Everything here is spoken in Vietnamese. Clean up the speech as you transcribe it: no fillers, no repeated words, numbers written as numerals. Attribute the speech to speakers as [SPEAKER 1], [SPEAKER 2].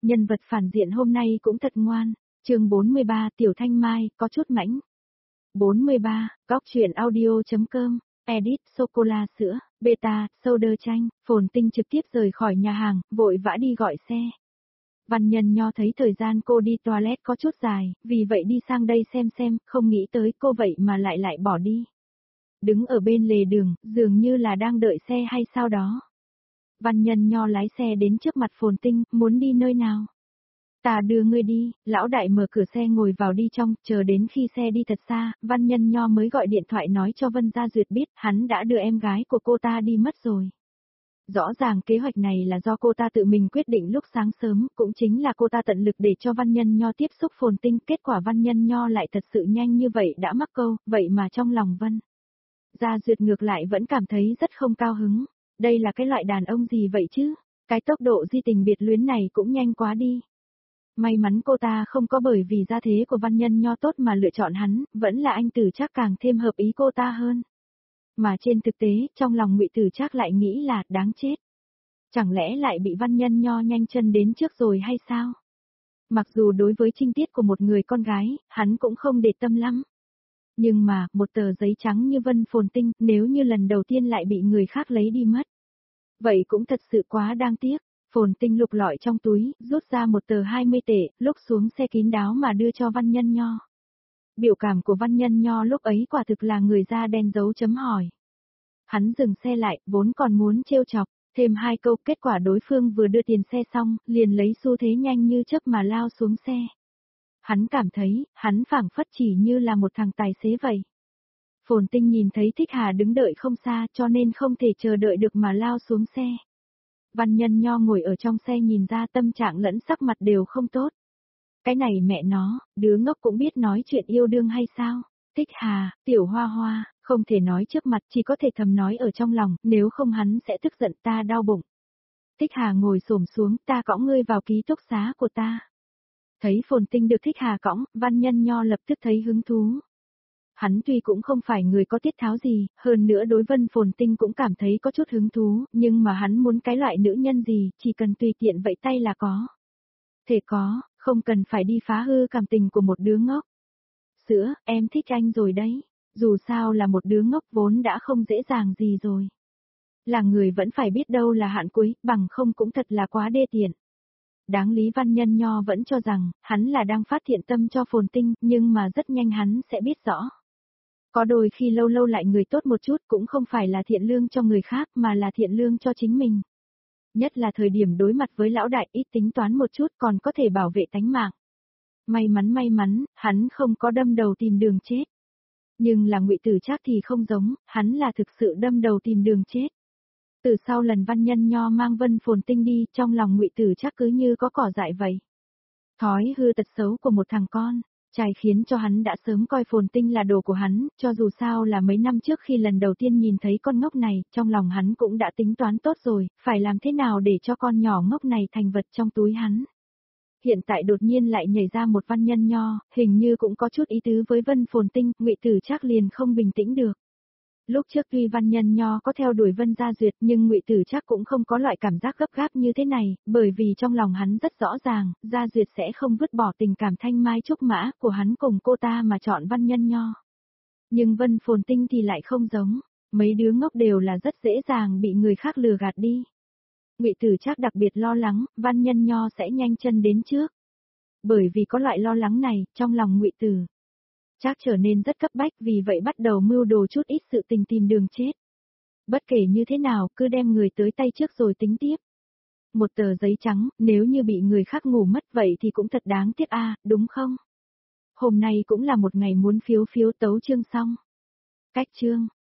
[SPEAKER 1] Nhân vật phản diện hôm nay cũng thật ngoan. Chương 43, Tiểu Thanh Mai, có chút mãnh. 43, góc truyện audio.com, edit, sô-cô-la sữa, beta, soda chanh, Phồn Tinh trực tiếp rời khỏi nhà hàng, vội vã đi gọi xe. Văn Nhân Nho thấy thời gian cô đi toilet có chút dài, vì vậy đi sang đây xem, không nghĩ tới cô vậy mà lại bỏ đi. Đứng ở bên lề đường, dường như là đang đợi xe hay sao đó. Văn Nhân Nho lái xe đến trước mặt Phồn Tinh, muốn đi nơi nào? Ta đưa ngươi đi, lão đại mở cửa xe ngồi vào đi trong, chờ đến khi xe đi thật xa, Văn Nhân Nho mới gọi điện thoại nói cho Vân Gia Duyệt biết hắn đã đưa em gái của cô ta đi mất rồi. Rõ ràng kế hoạch này là do cô ta tự mình quyết định lúc sáng sớm, cũng chính là cô ta tận lực để cho Văn Nhân Nho tiếp xúc Phồn Tinh, kết quả Văn Nhân Nho lại thật sự nhanh như vậy đã mắc câu, vậy mà trong lòng Vân Gia Duyệt ngược lại vẫn cảm thấy rất không cao hứng. Đây là cái loại đàn ông gì vậy chứ? Cái tốc độ di tình biệt luyến này cũng nhanh quá đi. May mắn cô ta không có bởi vì gia thế của Văn Nhân Nho tốt mà lựa chọn hắn, vẫn là anh Tử Trác càng thêm hợp ý cô ta hơn. Mà trên thực tế, trong lòng Ngụy Tử Trác lại nghĩ là đáng chết. Chẳng lẽ lại bị Văn Nhân Nho nhanh chân đến trước rồi hay sao? Mặc dù đối với trinh tiết của một người con gái, hắn cũng không để tâm lắm. Nhưng mà, một tờ giấy trắng như Vân Phồn Tinh, nếu như lần đầu tiên lại bị người khác lấy đi mất. Vậy cũng thật sự quá đáng tiếc. Phồn Tinh lục lọi trong túi, rút ra một tờ 20 tệ, lúc xuống xe kín đáo mà đưa cho Văn Nhân Nho. Biểu cảm của Văn Nhân Nho lúc ấy quả thực là người da đen dấu chấm hỏi. Hắn dừng xe lại, vốn còn muốn trêu chọc, thêm hai câu, kết quả đối phương vừa đưa tiền xe xong, liền lấy xu thế nhanh như chớp mà lao xuống xe. Hắn cảm thấy, hắn phảng phất chỉ như là một thằng tài xế vậy. Phồn Tinh nhìn thấy Thích Hà đứng đợi không xa cho nên không thể chờ đợi được mà lao xuống xe. Văn Nhân Nho ngồi ở trong xe nhìn ra tâm trạng lẫn sắc mặt đều không tốt. Cái này mẹ nó, đứa ngốc cũng biết nói chuyện yêu đương hay sao? Thích Hà, Tiểu Hoa Hoa, không thể nói trước mặt chỉ có thể thầm nói ở trong lòng, nếu không hắn sẽ tức giận ta đau bụng. Thích Hà ngồi xổm xuống, ta cõng ngươi vào ký túc xá của ta. Thấy Phồn Tinh được Thích Hà cõng, Văn Nhân Nho lập tức thấy hứng thú. Hắn tuy cũng không phải người có tiết tháo gì, hơn nữa đối Vân Phồn Tinh cũng cảm thấy có chút hứng thú, nhưng mà hắn muốn cái loại nữ nhân gì, chỉ cần tùy tiện vẫy tay là có. Thể có, không cần phải đi phá hư cảm tình của một đứa ngốc. Sữa, em thích anh rồi đấy, dù sao là một đứa ngốc vốn đã không dễ dàng gì rồi. Là người vẫn phải biết đâu là hạn cuối, bằng không cũng thật là quá đê tiện. Đáng lý Văn Nhân Nho vẫn cho rằng, hắn là đang phát thiện tâm cho Phồn Tinh, nhưng mà rất nhanh hắn sẽ biết rõ. Có đôi khi lâu lâu lại người tốt một chút cũng không phải là thiện lương cho người khác mà là thiện lương cho chính mình. Nhất là thời điểm đối mặt với lão đại ít tính toán một chút còn có thể bảo vệ tánh mạng. May mắn, hắn không có đâm đầu tìm đường chết. Nhưng là Ngụy Tử Trác thì không giống, hắn là thực sự đâm đầu tìm đường chết. Từ sau lần Văn Nhân Nho mang Vân Phồn Tinh đi, trong lòng Ngụy Tử Trác cứ như có cỏ dại vậy. Thói hư tật xấu của một thằng con. Trai khiến cho hắn đã sớm coi Phồn Tinh là đồ của hắn, cho dù sao là mấy năm trước khi lần đầu tiên nhìn thấy con ngốc này, trong lòng hắn cũng đã tính toán tốt rồi, phải làm thế nào để cho con nhỏ ngốc này thành vật trong túi hắn. Hiện tại đột nhiên lại nhảy ra một Văn Nhân Nho, hình như cũng có chút ý tứ với Vân Phồn Tinh, Ngụy Tử Trác liền không bình tĩnh được. Lúc trước tuy Văn Nhân Nho có theo đuổi Vân Gia Duyệt nhưng Ngụy Tử Trác cũng không có loại cảm giác gấp gáp như thế này, bởi vì trong lòng hắn rất rõ ràng, Gia Duyệt sẽ không vứt bỏ tình cảm thanh mai trúc mã của hắn cùng cô ta mà chọn Văn Nhân Nho. Nhưng Vân Phồn Tinh thì lại không giống, mấy đứa ngốc đều là rất dễ dàng bị người khác lừa gạt đi. Ngụy Tử Trác đặc biệt lo lắng, Văn Nhân Nho sẽ nhanh chân đến trước. Bởi vì có loại lo lắng này, trong lòng Ngụy Tử Trác trở nên rất cấp bách vì vậy bắt đầu mưu đồ chút ít sự tình tìm đường chết. Bất kể như thế nào, cứ đem người tới tay trước rồi tính tiếp. Một tờ giấy trắng, nếu như bị người khác ngủ mất vậy thì cũng thật đáng tiếc đúng không? Hôm nay cũng là một ngày muốn phiếu tấu chương xong. Cách chương.